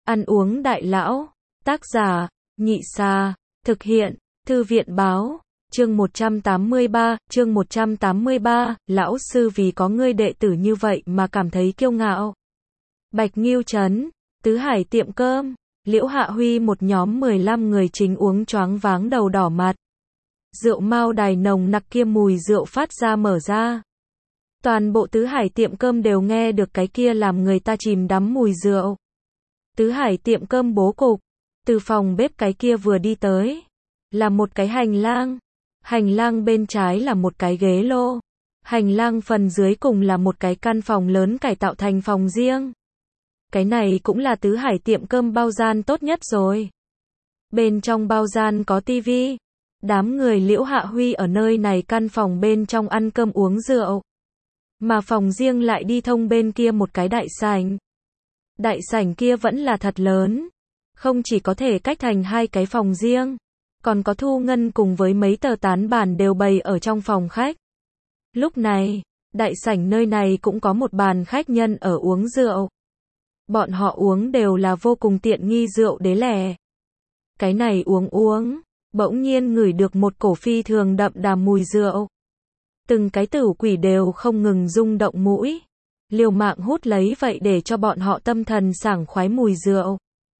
Ăn uống đại lão. Tác giả, Nhị Xa. Thực hiện, Thư viện báo. Chương 183, lão sư vì có ngươi đệ tử như vậy mà cảm thấy kiêu ngạo. Bạch Ngưu Trấn, Tứ Hải tiệm cơm, Liễu Hạ Huy một nhóm 15 người chính uống choáng váng đầu đỏ mặt. Rượu mao đài nồng nặc kia mùi rượu phát ra mở ra. Toàn bộ Tứ Hải tiệm cơm đều nghe được cái kia làm người ta chìm đắm mùi rượu. Tứ Hải tiệm cơm bố cục, từ phòng bếp cái kia vừa đi tới, là một cái hành lang. Hành lang bên trái là một cái ghế lô. Hành lang phần dưới cùng là một cái căn phòng lớn cải tạo thành phòng riêng. Cái này cũng là Tứ Hải tiệm cơm bao gian tốt nhất rồi. Bên trong bao gian có tivi. Đám người Liễu Hạ Huy ở nơi này căn phòng bên trong ăn cơm uống rượu. Mà phòng riêng lại đi thông bên kia một cái đại sảnh. Đại sảnh kia vẫn là thật lớn. Không chỉ có thể cách thành hai cái phòng riêng, còn có thu ngân cùng với mấy tờ tán bản đều bày ở trong phòng khách. Lúc này, đại sảnh nơi này cũng có một bàn khách nhân ở uống rượu. Bọn họ uống đều là vô cùng tiện nghi rượu đế lẻ. Cái này uống, bỗng nhiên ngửi được một cổ phi thường đậm đà mùi rượu. Từng cái tử quỷ đều không ngừng rung động mũi, liều mạng hút lấy vậy để cho bọn họ tâm thần sảng khoái mùi rượu.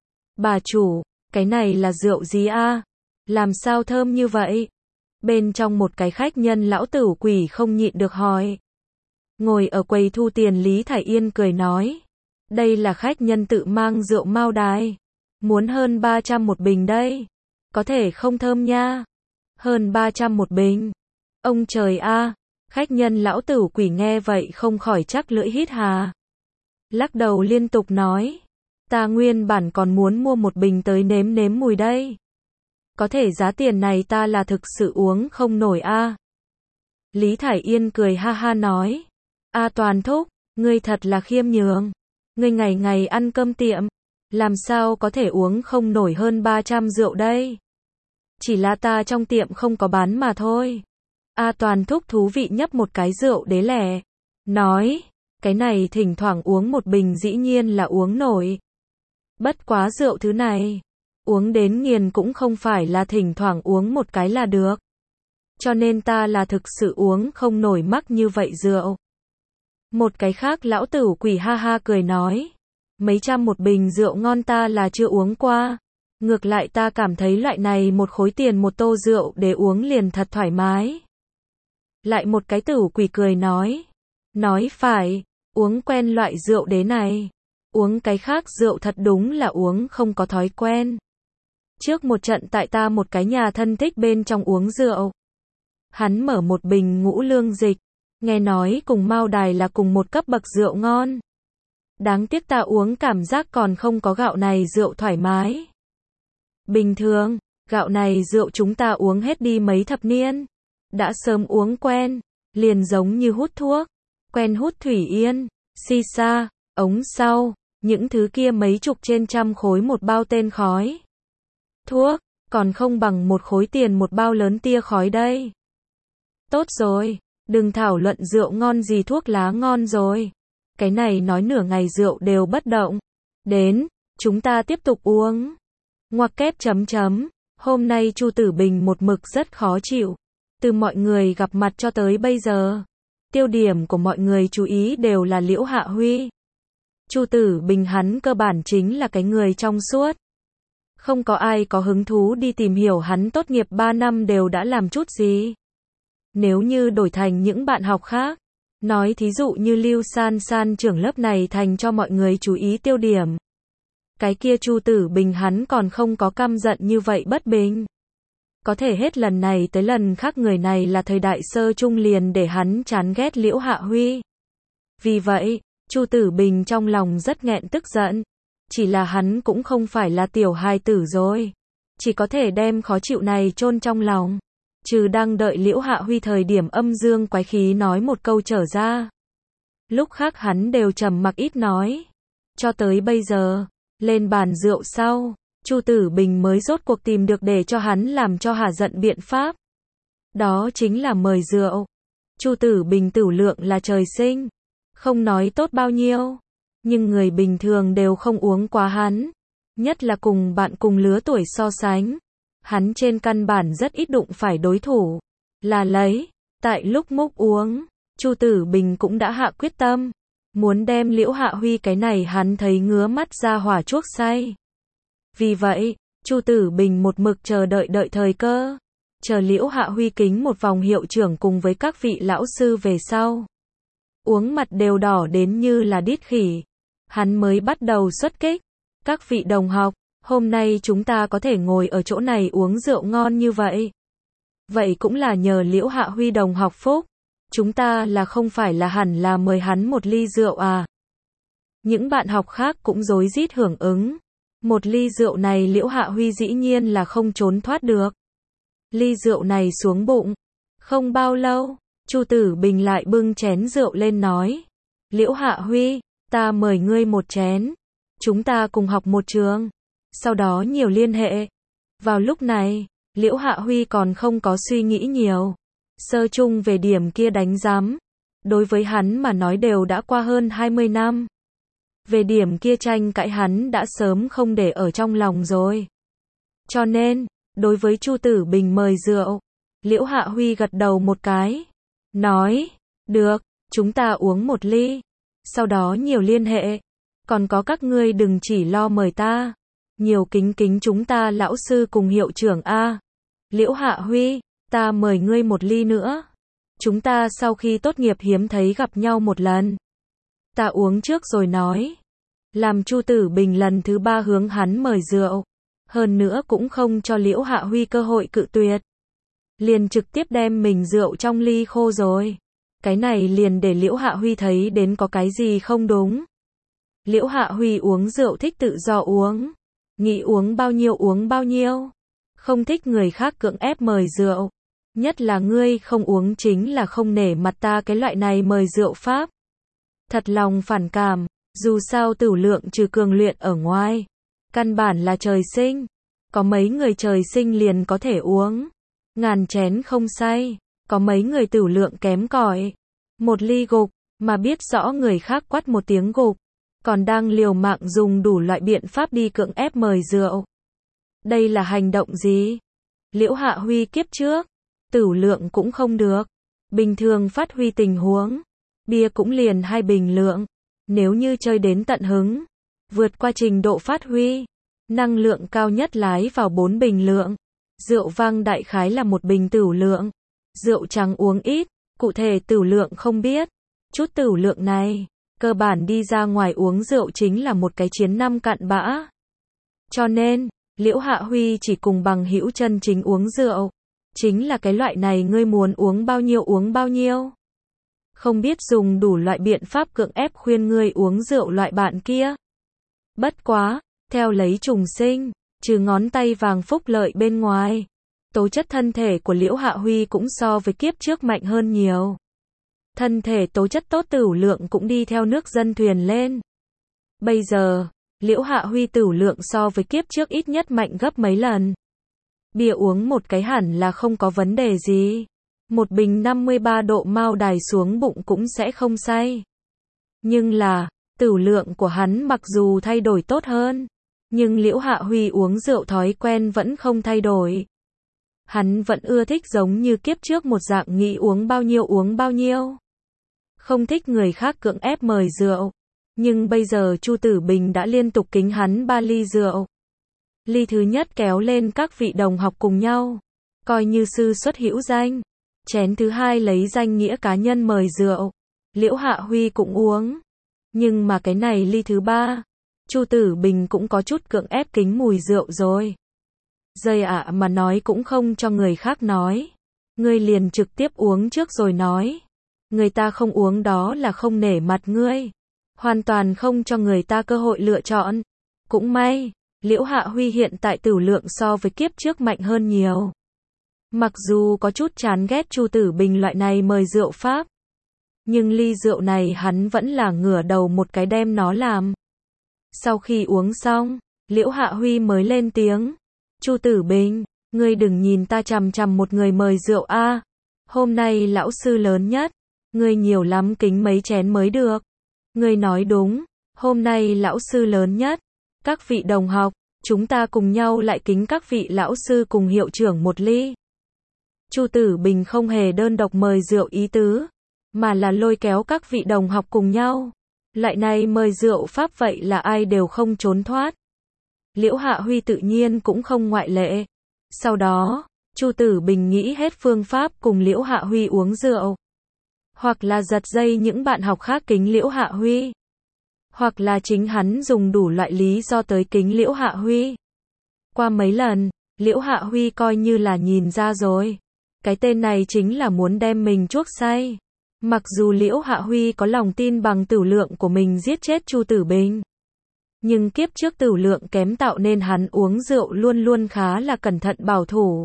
Bà chủ, cái này là rượu gì a? Làm sao thơm như vậy? Bên trong một cái khách nhân lão tử quỷ không nhịn được hỏi. Ngồi ở quầy thu tiền Lý Thải Yên cười nói. Đây là khách nhân tự mang rượu mao đài. Muốn hơn 300 một bình đây. Có thể không thơm nha. Hơn 300 một bình. Ông trời a, khách nhân lão tử quỷ nghe vậy không khỏi chắc lưỡi hít hà. Lắc đầu liên tục nói. Ta nguyên bản còn muốn mua một bình tới nếm nếm mùi đây. Có thể giá tiền này ta là thực sự uống không nổi a. Lý Thải Yên cười ha ha nói. A Toàn thúc, ngươi thật là khiêm nhường. Ngươi ngày ngày ăn cơm tiệm, làm sao có thể uống không nổi hơn 300 rượu đây? Chỉ là ta trong tiệm không có bán mà thôi. A Toàn thúc thú vị nhấp một cái rượu đế lẻ. Nói, cái này thỉnh thoảng uống một bình dĩ nhiên là uống nổi. Bất quá rượu thứ này, uống đến nghiền cũng không phải là thỉnh thoảng uống một cái là được. Cho nên ta là thực sự uống không nổi mắc như vậy rượu. Một cái khác lão tử quỷ ha ha cười nói. Mấy trăm một bình rượu ngon ta là chưa uống qua. Ngược lại ta cảm thấy loại này một khối tiền một tô rượu để uống liền thật thoải mái. Lại một cái tử quỷ cười nói. Nói phải, uống quen loại rượu đế này. Uống cái khác rượu thật đúng là uống không có thói quen. Trước một trận tại ta một cái nhà thân thích bên trong uống rượu. Hắn mở một bình ngũ lương dịch. Nghe nói cùng mao đài là cùng một cấp bậc rượu ngon. Đáng tiếc ta uống cảm giác còn không có gạo này rượu thoải mái. Bình thường, gạo này rượu chúng ta uống hết đi mấy thập niên. Đã sớm uống quen, liền giống như hút thuốc. Quen hút thủy yên, shisha, ống sau, những thứ kia mấy chục trên trăm khối một bao tên khói. Thuốc, còn không bằng một khối tiền một bao lớn tia khói đây. Tốt rồi, đừng thảo luận rượu ngon gì thuốc lá ngon rồi. Cái này nói nửa ngày rượu đều bất động. Đến, chúng ta tiếp tục uống. Ngoặc kép chấm chấm. Hôm nay Chu Tử Bình một mực rất khó chịu. Từ mọi người gặp mặt cho tới bây giờ, tiêu điểm của mọi người chú ý đều là Liễu Hạ Huy. Chu Tử Bình hắn cơ bản chính là cái người trong suốt. Không có ai có hứng thú đi tìm hiểu hắn tốt nghiệp 3 năm đều đã làm chút gì. Nếu như đổi thành những bạn học khác, nói thí dụ như Lưu San San trưởng lớp này thành cho mọi người chú ý tiêu điểm. Cái kia Chu Tử Bình hắn còn không có căm giận như vậy bất bình. Có thể hết lần này tới lần khác người này là thời đại sơ trung liền để hắn chán ghét Liễu Hạ Huy. Vì vậy, Chu Tử Bình trong lòng rất nghẹn tức giận. Chỉ là hắn cũng không phải là tiểu hài tử rồi. Chỉ có thể đem khó chịu này chôn trong lòng. Trừ đang đợi Liễu Hạ Huy thời điểm âm dương quái khí nói một câu trở ra. Lúc khác hắn đều trầm mặc ít nói. Cho tới bây giờ, lên bàn rượu sau, Chu Tử Bình mới rốt cuộc tìm được để cho hắn làm cho hả giận biện pháp. Đó chính là mời rượu. Chu Tử Bình tửu lượng là trời sinh. Không nói tốt bao nhiêu. Nhưng người bình thường đều không uống quá hắn. nhất là cùng bạn cùng lứa tuổi so sánh. Hắn trên căn bản rất ít đụng phải đối thủ. Là lấy, tại lúc múc uống, Chu Tử Bình cũng đã hạ quyết tâm. Muốn đem Liễu Hạ Huy cái này hắn thấy ngứa mắt ra hỏa chuốc say. Vì vậy, Chu Tử Bình một mực chờ đợi thời cơ. Chờ Liễu Hạ Huy kính một vòng hiệu trưởng cùng với các vị lão sư về sau. Uống mặt đều đỏ đến như là đít khỉ. Hắn mới bắt đầu xuất kích. Các vị đồng học, hôm nay chúng ta có thể ngồi ở chỗ này uống rượu ngon như vậy. Vậy cũng là nhờ Liễu Hạ Huy đồng học phúc. Chúng ta là không phải là hẳn là mời hắn một ly rượu à? Những bạn học khác cũng rối rít hưởng ứng. Một ly rượu này Liễu Hạ Huy dĩ nhiên là không trốn thoát được. Ly rượu này xuống bụng. Không bao lâu, Chu Tử Bình lại bưng chén rượu lên nói. Liễu Hạ Huy, ta mời ngươi một chén. Chúng ta cùng học một trường. Sau đó nhiều liên hệ. Vào lúc này, Liễu Hạ Huy còn không có suy nghĩ nhiều. Sơ chung về điểm kia đánh giám. Đối với hắn mà nói đều đã qua hơn 20 năm. Về điểm kia tranh cãi hắn đã sớm không để ở trong lòng rồi. Cho nên, đối với Chu Tử Bình mời rượu, Liễu Hạ Huy gật đầu một cái. Nói, được, chúng ta uống một ly. Sau đó nhiều liên hệ. Còn có các ngươi đừng chỉ lo mời ta. Nhiều kính chúng ta lão sư cùng hiệu trưởng A. Liễu Hạ Huy, ta mời ngươi một ly nữa. Chúng ta sau khi tốt nghiệp hiếm thấy gặp nhau một lần. Ta uống trước rồi nói. Làm Chu Tử Bình lần thứ 3 hướng hắn mời rượu. Hơn nữa cũng không cho Liễu Hạ Huy cơ hội cự tuyệt. Liền trực tiếp đem mình rượu trong ly khô rồi. Cái này liền để Liễu Hạ Huy thấy đến có cái gì không đúng. Liễu Hạ Huy uống rượu thích tự do uống. Nghĩ uống bao nhiêu. Không thích người khác cưỡng ép mời rượu. Nhất là ngươi không uống chính là không nể mặt ta cái loại này mời rượu pháp. Thật lòng phản cảm. Dù sao Tửu Lượng trừ cường luyện ở ngoài. Căn bản là trời sinh. Có mấy người trời sinh liền có thể uống. Ngàn chén không say. Có mấy người Tửu Lượng kém cỏi. Một ly gục. Mà biết rõ người khác quát một tiếng gục. Còn đang liều mạng dùng đủ loại biện pháp đi cưỡng ép mời rượu. Đây là hành động gì? Liễu Hạ Huy kiếp trước. Tửu Lượng cũng không được. Bình thường phát huy tình huống. Bia cũng liền 2 bình lượng. Nếu như chơi đến tận hứng. Vượt qua trình độ phát huy. Năng lượng cao nhất lái vào 4 bình lượng. Rượu vang đại khái là 1 bình Tửu Lượng. Rượu trắng uống ít. Cụ thể Tửu Lượng không biết. Chút Tửu Lượng này. Cơ bản đi ra ngoài uống rượu chính là một cái chiến năm cặn bã. Cho nên, Liễu Hạ Huy chỉ cùng bằng hữu chân chính uống rượu. Chính là cái loại này ngươi muốn uống bao nhiêu. Không biết dùng đủ loại biện pháp cưỡng ép khuyên ngươi uống rượu loại bạn kia. Bất quá, theo lấy trùng sinh, trừ ngón tay vàng phúc lợi bên ngoài. Tố chất thân thể của Liễu Hạ Huy cũng so với kiếp trước mạnh hơn nhiều. Thân thể tố chất tốt Tửu Lượng cũng đi theo nước dân thuyền lên. Bây giờ, Liễu Hạ Huy Tửu Lượng so với kiếp trước ít nhất mạnh gấp mấy lần. Bia uống một cái hẳn là không có vấn đề gì. Một bình 53 độ mao đài xuống bụng cũng sẽ không say. Nhưng là, Tửu Lượng của hắn mặc dù thay đổi tốt hơn. Nhưng Liễu Hạ Huy uống rượu thói quen vẫn không thay đổi. Hắn vẫn ưa thích giống như kiếp trước một dạng nghĩ uống bao nhiêu. Không thích người khác cưỡng ép mời rượu. Nhưng bây giờ Chu Tử Bình đã liên tục kính hắn 3 ly rượu. Ly thứ nhất kéo lên các vị đồng học cùng nhau. Coi như sư xuất hữu danh. Chén thứ hai lấy danh nghĩa cá nhân mời rượu. Liễu Hạ Huy cũng uống. Nhưng mà cái này ly thứ 3. Chu Tử Bình cũng có chút cưỡng ép kính mùi rượu rồi. Dây ạ mà nói cũng không cho người khác nói. Ngươi liền trực tiếp uống trước rồi nói. Người ta không uống đó là không nể mặt ngươi. Hoàn toàn không cho người ta cơ hội lựa chọn. Cũng may, Liễu Hạ Huy hiện tại Tửu Lượng so với kiếp trước mạnh hơn nhiều. Mặc dù có chút chán ghét Chu Tử Bình loại này mời rượu pháp. Nhưng ly rượu này hắn vẫn là ngửa đầu một cái đem nó làm. Sau khi uống xong, Liễu Hạ Huy mới lên tiếng. Chu Tử Bình, ngươi đừng nhìn ta chằm chằm một người mời rượu a. Hôm nay lão sư lớn nhất. Ngươi nhiều lắm kính mấy chén mới được. Ngươi nói đúng. Hôm nay lão sư lớn nhất. Các vị đồng học, chúng ta cùng nhau lại kính các vị lão sư cùng hiệu trưởng một ly. Chu Tử Bình không hề đơn độc mời rượu ý tứ, mà là lôi kéo các vị đồng học cùng nhau. Lại này mời rượu pháp vậy là ai đều không trốn thoát. Liễu Hạ Huy tự nhiên cũng không ngoại lệ. Sau đó, Chu Tử Bình nghĩ hết phương pháp cùng Liễu Hạ Huy uống rượu. Hoặc là giật dây những bạn học khác kính Liễu Hạ Huy. Hoặc là chính hắn dùng đủ loại lý do tới kính Liễu Hạ Huy. Qua mấy lần, Liễu Hạ Huy coi như là nhìn ra rồi. Cái tên này chính là muốn đem mình chuốc say. Mặc dù Liễu Hạ Huy có lòng tin bằng tửu lượng của mình giết chết Chu Tử Bình. Nhưng kiếp trước tửu lượng kém tạo nên hắn uống rượu luôn luôn khá là cẩn thận bảo thủ.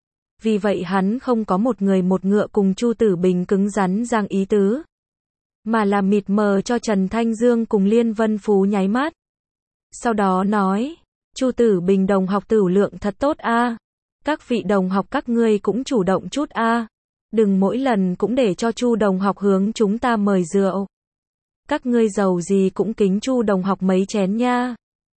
Vì vậy hắn không có một người một ngựa cùng Chu Tử Bình cứng rắn giang ý tứ. Mà là mịt mờ cho Trần Thanh Dương cùng Liên Vân Phú nháy mắt. Sau đó nói, Chu Tử Bình đồng học tửu lượng thật tốt a. Các vị đồng học các ngươi cũng chủ động chút a. Đừng mỗi lần cũng để cho Chu đồng học hướng chúng ta mời rượu. Các ngươi giàu gì cũng kính Chu đồng học mấy chén nha.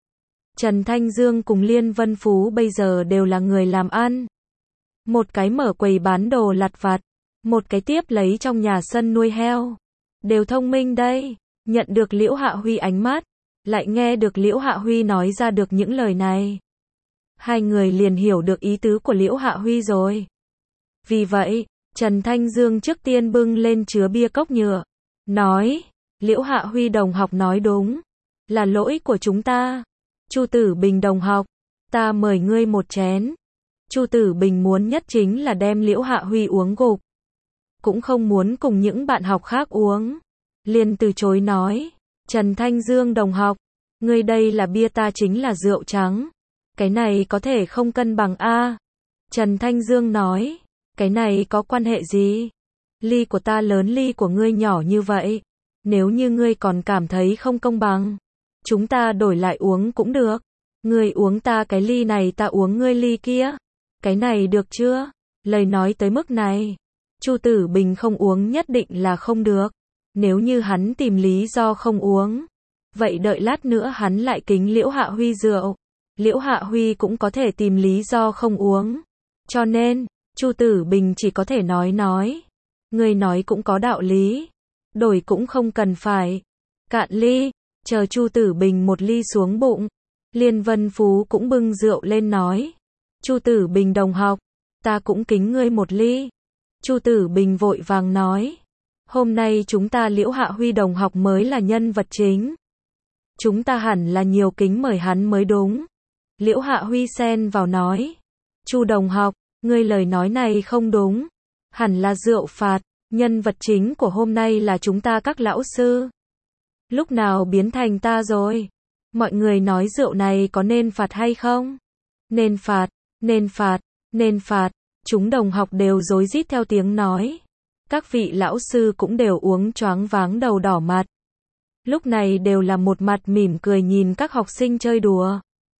Trần Thanh Dương cùng Liên Vân Phú bây giờ đều là người làm ăn. Một cái mở quầy bán đồ lặt vặt, một cái tiếp lấy trong nhà sân nuôi heo. Đều thông minh đây, nhận được Liễu Hạ Huy ánh mắt, lại nghe được Liễu Hạ Huy nói ra được những lời này. Hai người liền hiểu được ý tứ của Liễu Hạ Huy rồi. Vì vậy, Trần Thanh Dương trước tiên bưng lên chứa bia cốc nhựa, nói, Liễu Hạ Huy đồng học nói đúng, là lỗi của chúng ta. Chu Tử Bình đồng học, ta mời ngươi một chén. Chu Tử Bình muốn nhất chính là đem Liễu Hạ Huy uống gục. Cũng không muốn cùng những bạn học khác uống. Liền từ chối nói, Trần Thanh Dương đồng học, ngươi đây là bia ta chính là rượu trắng. Cái này có thể không cân bằng a. Trần Thanh Dương nói, cái này có quan hệ gì? Ly của ta lớn ly của ngươi nhỏ như vậy. Nếu như ngươi còn cảm thấy không công bằng, chúng ta đổi lại uống cũng được. Ngươi uống ta cái ly này ta uống ngươi ly kia. Cái này được chưa? Lời nói tới mức này, Chu Tử Bình không uống nhất định là không được. Nếu như hắn tìm lý do không uống, vậy đợi lát nữa hắn lại kính Liễu Hạ Huy rượu. Liễu Hạ Huy cũng có thể tìm lý do không uống. Cho nên, Chu Tử Bình chỉ có thể nói. Người nói cũng có đạo lý. Đổi cũng không cần phải. Cạn ly, chờ Chu Tử Bình một ly xuống bụng. Liên Vân Phú cũng bưng rượu lên nói. Chu Tử Bình đồng học, ta cũng kính ngươi một ly. Chu Tử Bình vội vàng nói. Hôm nay chúng ta Liễu Hạ Huy đồng học mới là nhân vật chính. Chúng ta hẳn là nhiều kính mời hắn mới đúng. Liễu Hạ Huy xen vào nói. Chu đồng học, ngươi lời nói này không đúng. Hẳn là rượu phạt, nhân vật chính của hôm nay là chúng ta các lão sư. Lúc nào biến thành ta rồi? Mọi người nói rượu này có nên phạt hay không? Nên phạt, nên phạt, nên phạt. Chúng đồng học đều rối rít theo tiếng nói. Các vị lão sư cũng đều uống choáng váng đầu đỏ mặt. Lúc này đều là một mặt mỉm cười nhìn các học sinh chơi đùa.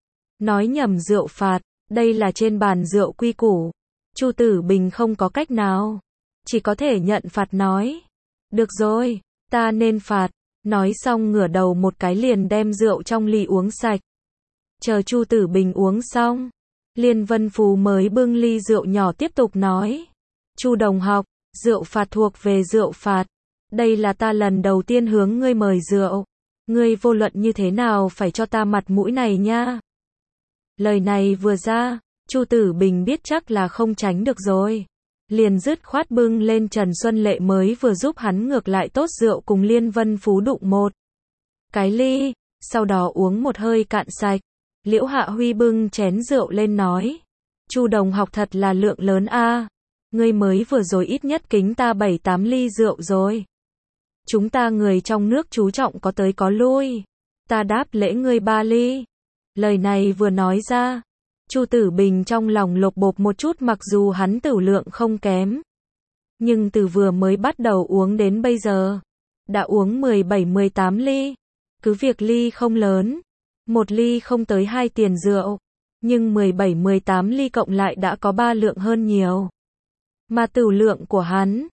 Nói nhầm rượu phạt, đây là trên bàn rượu quy củ. Chu Tử Bình không có cách nào, chỉ có thể nhận phạt nói. Được rồi, ta nên phạt. Nói xong ngửa đầu một cái liền đem rượu trong ly uống sạch. Chờ Chu Tử Bình uống xong, Liên Vân Phú mới bưng ly rượu nhỏ tiếp tục nói. Chu đồng học, rượu phạt thuộc về rượu phạt. Đây là ta lần đầu tiên hướng ngươi mời rượu. Ngươi vô luận như thế nào phải cho ta mặt mũi này nha. Lời này vừa ra, Chu Tử Bình biết chắc là không tránh được rồi. Liền dứt khoát bưng lên Trần Xuân Lệ mới vừa giúp hắn ngược lại tốt rượu cùng Liên Vân Phú đụng một cái ly, sau đó uống một hơi cạn sạch. Liễu Hạ Huy bưng chén rượu lên nói. Chu đồng học thật là lượng lớn a. Ngươi mới vừa rồi ít nhất kính ta 7-8 ly rượu rồi. Chúng ta người trong nước chú trọng có tới có lui. Ta đáp lễ ngươi 3 ly. Lời này vừa nói ra, Chu Tử Bình trong lòng lột bột một chút mặc dù hắn tửu lượng không kém. Nhưng từ vừa mới bắt đầu uống đến bây giờ, đã uống 17-18 ly. Cứ việc ly không lớn, một ly không tới 2 tiền rượu, nhưng 17-18 ly cộng lại đã có 3 lượng hơn nhiều. Mà tửu lượng của hắn,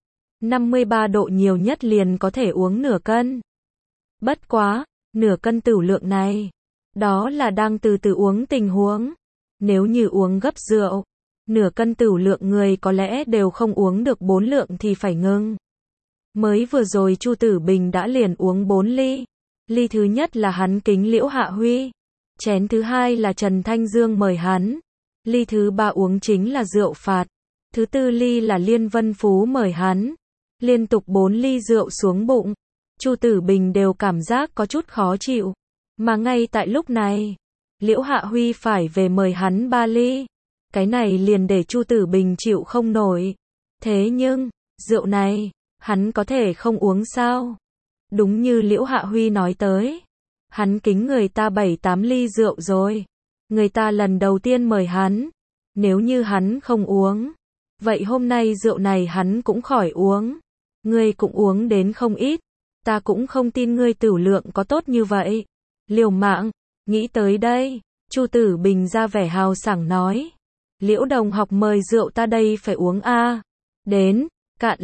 53 độ nhiều nhất liền có thể uống nửa cân. Bất quá, nửa cân tửu lượng này, Đó là đang từ từ uống tình huống. Nếu như uống gấp rượu, nửa cân tửu lượng người có lẽ đều không uống được 4 lượng thì phải ngưng. Mới vừa rồi Chu Tử Bình đã liền uống 4 ly. Ly thứ nhất là hắn kính Liễu Hạ Huy. Chén thứ hai là Trần Thanh Dương mời hắn. Ly thứ ba uống chính là rượu phạt. Thứ tư ly là Liên Vân Phú mời hắn. Liên tục 4 ly rượu xuống bụng. Chu Tử Bình đều cảm giác có chút khó chịu. Mà ngay tại lúc này, Liễu Hạ Huy phải về mời hắn 3 ly. Cái này liền để Chu Tử Bình chịu không nổi. Thế nhưng, rượu này, hắn có thể không uống sao? Đúng như Liễu Hạ Huy nói tới. Hắn kính người ta 7-8 ly rượu rồi. Người ta lần đầu tiên mời hắn. Nếu như hắn không uống, vậy hôm nay rượu này hắn cũng khỏi uống. Ngươi cũng uống đến không ít. Ta cũng không tin ngươi tửu lượng có tốt như vậy. Liều mạng, nghĩ tới đây, Chu Tử Bình ra vẻ hào sảng nói. Liễu đồng học mời rượu ta đây phải uống a. Đến, cạn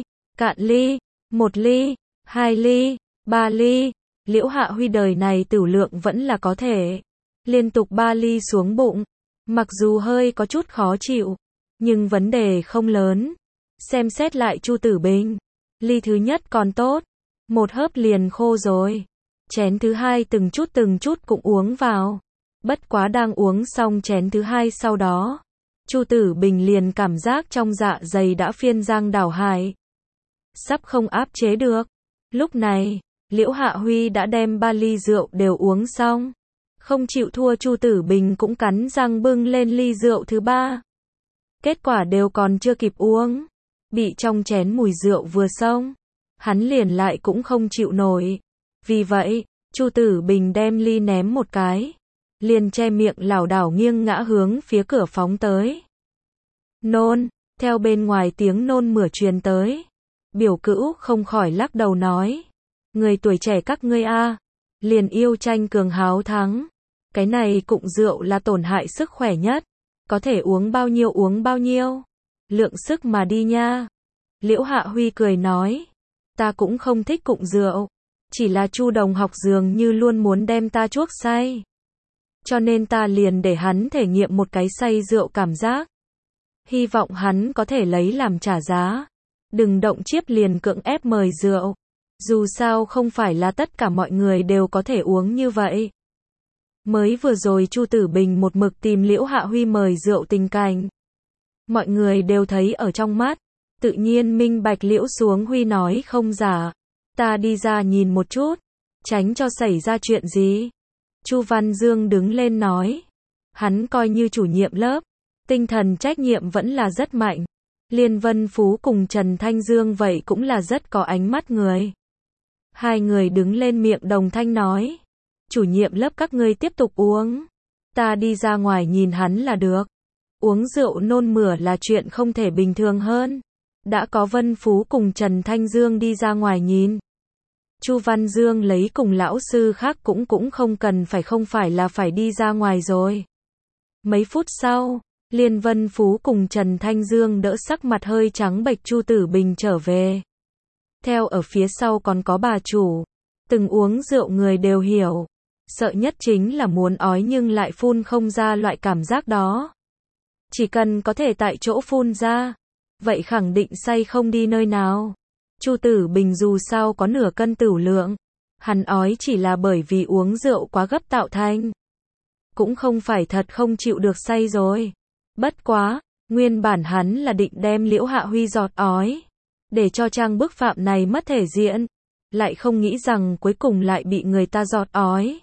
ly, 1 ly, 2 ly, 3 ly. Liễu Hạ Huy đời này tửu lượng vẫn là có thể. Liên tục 3 ly xuống bụng. Mặc dù hơi có chút khó chịu, nhưng vấn đề không lớn. Xem xét lại Chu Tử Bình. Ly thứ nhất còn tốt. Một hớp liền khô rồi. Chén thứ hai từng chút cũng uống vào. Bất quá đang uống xong chén thứ hai sau đó, Chu Tử Bình liền cảm giác trong dạ dày đã phiên giang đảo hải. Sắp không áp chế được. Lúc này, Liễu Hạ Huy đã đem 3 ly rượu đều uống xong. Không chịu thua Chu Tử Bình cũng cắn răng bưng lên ly rượu thứ 3. Kết quả đều còn chưa kịp uống. Bị trong chén mùi rượu vừa xông. Hắn liền lại cũng không chịu nổi. Vì vậy, Chu Tử Bình đem ly ném một cái. Liền che miệng lảo đảo nghiêng ngã hướng phía cửa phóng tới. Nôn, theo bên ngoài tiếng nôn mửa truyền tới. Biểu Cữu không khỏi lắc đầu nói. Người tuổi trẻ các ngươi a, liền yêu tranh cường háo thắng. Cái này cụng rượu là tổn hại sức khỏe nhất. Có thể uống bao nhiêu. Lượng sức mà đi nha. Liễu Hạ Huy cười nói. Ta cũng không thích cụng rượu. Chỉ là Chu đồng học dường như luôn muốn đem ta chuốc say. Cho nên ta liền để hắn thể nghiệm một cái say rượu cảm giác. Hy vọng hắn có thể lấy làm trả giá. Đừng động chiếp liền cưỡng ép mời rượu. Dù sao không phải là tất cả mọi người đều có thể uống như vậy. Mới vừa rồi Chu Tử Bình một mực tìm Liễu Hạ Huy mời rượu tình cảnh. Mọi người đều thấy ở trong mắt. Tự nhiên minh bạch Liễu Xuống Huy nói không giả. Ta đi ra nhìn một chút. Tránh cho xảy ra chuyện gì. Chu Văn Dương đứng lên nói. Hắn coi như chủ nhiệm lớp. Tinh thần trách nhiệm vẫn là rất mạnh. Liên Vân Phú cùng Trần Thanh Dương vậy cũng là rất có ánh mắt người. Hai người đứng lên miệng đồng thanh nói. Chủ nhiệm lớp các ngươi tiếp tục uống. Ta đi ra ngoài nhìn hắn là được. Uống rượu nôn mửa là chuyện không thể bình thường hơn. Đã có Vân Phú cùng Trần Thanh Dương đi ra ngoài nhìn. Chu Văn Dương lấy cùng lão sư khác cũng không phải là phải đi ra ngoài rồi. Mấy phút sau, Liên Vân Phú cùng Trần Thanh Dương đỡ sắc mặt hơi trắng bệch Chu Tử Bình trở về. Theo ở phía sau còn có bà chủ. Từng uống rượu người đều hiểu. Sợ nhất chính là muốn ói nhưng lại phun không ra loại cảm giác đó. Chỉ cần có thể tại chỗ phun ra, vậy khẳng định say không đi nơi nào. Chu Tử Bình dù sao có nửa cân tửu lượng. Hắn ói chỉ là bởi vì uống rượu quá gấp tạo thành. Cũng không phải thật không chịu được say rồi. Bất quá, nguyên bản hắn là định đem Liễu Hạ Huy giọt ói. Để cho trang bức phạm này mất thể diện. Lại không nghĩ rằng cuối cùng lại bị người ta giọt ói.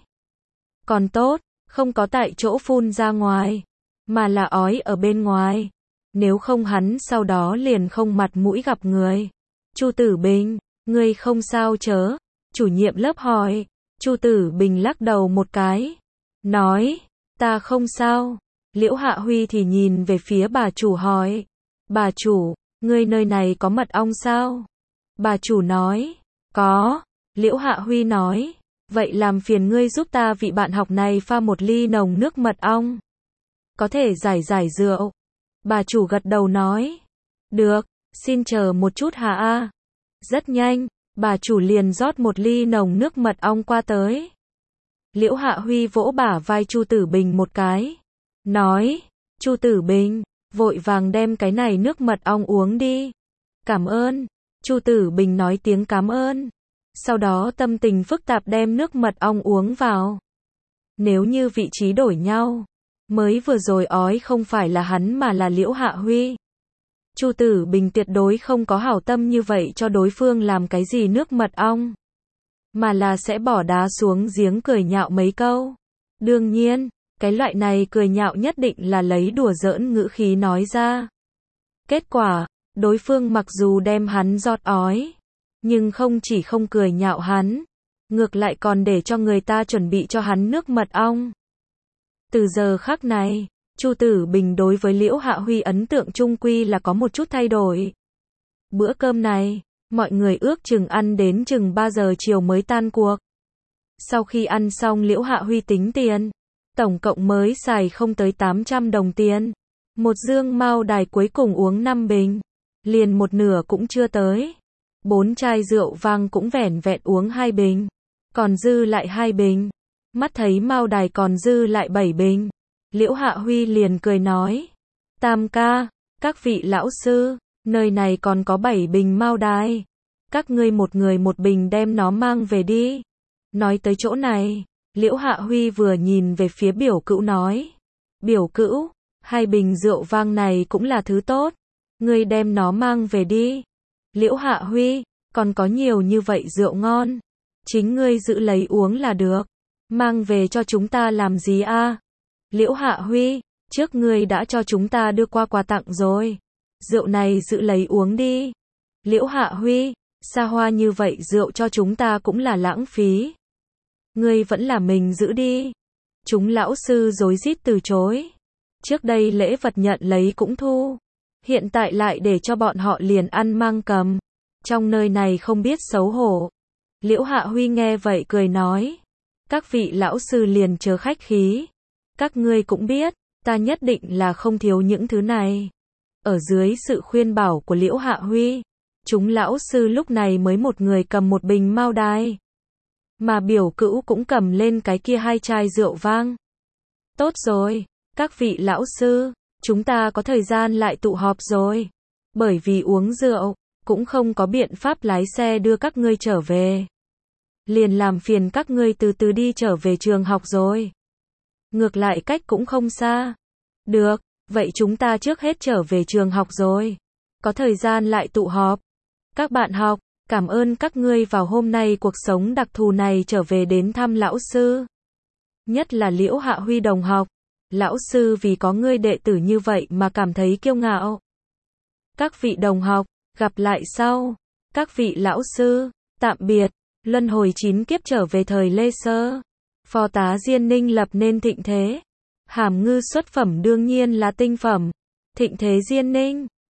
Còn tốt, không có tại chỗ phun ra ngoài. Mà là ói ở bên ngoài. Nếu không hắn sau đó liền không mặt mũi gặp người. Chu Tử Bình, ngươi không sao chớ? Chủ nhiệm lớp hỏi. Chu Tử Bình lắc đầu một cái. Nói, ta không sao. Liễu Hạ Huy thì nhìn về phía bà chủ hỏi. Bà chủ, ngươi nơi này có mật ong sao? Bà chủ nói, có. Liễu Hạ Huy nói, vậy làm phiền ngươi giúp ta vị bạn học này pha 1 ly nồng nước mật ong. Có thể giải rượu. Bà chủ gật đầu nói, được, xin chờ một chút hà a. Rất nhanh, bà chủ liền rót 1 ly nồng nước mật ong qua tới. Liễu Hạ Huy vỗ bả vai Chu Tử Bình một cái. Nói, Chu Tử Bình, vội vàng đem cái này nước mật ong uống đi. Cảm ơn. Chu Tử Bình nói tiếng cảm ơn. Sau đó tâm tình phức tạp đem nước mật ong uống vào. Nếu như vị trí đổi nhau, mới vừa rồi ói không phải là hắn mà là Liễu Hạ Huy. Chu Tử Bình tuyệt đối không có hảo tâm như vậy cho đối phương làm cái gì nước mật ong, mà là sẽ bỏ đá xuống giếng cười nhạo mấy câu. Đương nhiên, cái loại này cười nhạo nhất định là lấy đùa giỡn ngữ khí nói ra. Kết quả, đối phương mặc dù đem hắn giọt ói, nhưng không chỉ không cười nhạo hắn, ngược lại còn để cho người ta chuẩn bị cho hắn nước mật ong. Từ giờ khắc này, Chu Tử Bình đối với Liễu Hạ Huy ấn tượng chung quy là có một chút thay đổi. Bữa cơm này, mọi người ước chừng ăn đến chừng 3 giờ chiều mới tan cuộc. Sau khi ăn xong Liễu Hạ Huy tính tiền, tổng cộng mới xài không tới 800 đồng tiền. Một dương Mao Đài cuối cùng uống 5 bình, liền một nửa cũng chưa tới. 4 chai rượu vang cũng vẻn vẹn uống 2 bình, còn dư lại 2 bình. Mắt thấy Mao Đài còn dư lại 7 bình, Liễu Hạ Huy liền cười nói, Tam ca, các vị lão sư, nơi này còn có 7 bình Mao Đài, các ngươi một người một bình đem nó mang về đi. Nói tới chỗ này, Liễu Hạ Huy vừa nhìn về phía biểu cữu nói, biểu cữu, 2 bình rượu vang này cũng là thứ tốt, ngươi đem nó mang về đi. Liễu Hạ Huy, còn có nhiều như vậy rượu ngon, chính ngươi giữ lấy uống là được, mang về cho chúng ta làm gì a? Liễu Hạ Huy, trước ngươi đã cho chúng ta đưa qua quà tặng rồi, rượu này giữ lấy uống đi. Liễu Hạ Huy, xa hoa như vậy rượu cho chúng ta cũng là lãng phí. Ngươi vẫn là mình giữ đi. Chúng lão sư rối rít từ chối. Trước đây lễ vật nhận lấy cũng thu, hiện tại lại để cho bọn họ liền ăn mang cầm. Trong nơi này không biết xấu hổ. Liễu Hạ Huy nghe vậy cười nói, các vị lão sư liền chớ khách khí. Các ngươi cũng biết, ta nhất định là không thiếu những thứ này. Ở dưới sự khuyên bảo của Liễu Hạ Huy, chúng lão sư lúc này mới một người cầm một bình Mao Đài, mà biểu cữu cũng cầm lên cái kia 2 chai rượu vang. Tốt rồi, các vị lão sư, chúng ta có thời gian lại tụ họp rồi. Bởi vì uống rượu, cũng không có biện pháp lái xe đưa các ngươi trở về. Liền làm phiền các ngươi từ từ đi trở về trường học rồi. Ngược lại cách cũng không xa. Được, vậy chúng ta trước hết trở về trường học rồi. Có thời gian lại tụ họp. Các bạn học, cảm ơn các ngươi vào hôm nay cuộc sống đặc thù này trở về đến thăm lão sư. Nhất là Liễu Hạ Huy đồng học. Lão sư vì có ngươi đệ tử như vậy mà cảm thấy kiêu ngạo. Các vị đồng học, gặp lại sau. Các vị lão sư, tạm biệt. Luân hồi 9 kiếp trở về thời Lê Sơ. Phó tá Diên Ninh lập nên thịnh thế. Hàm ngư xuất phẩm đương nhiên là tinh phẩm. Thịnh thế Diên Ninh.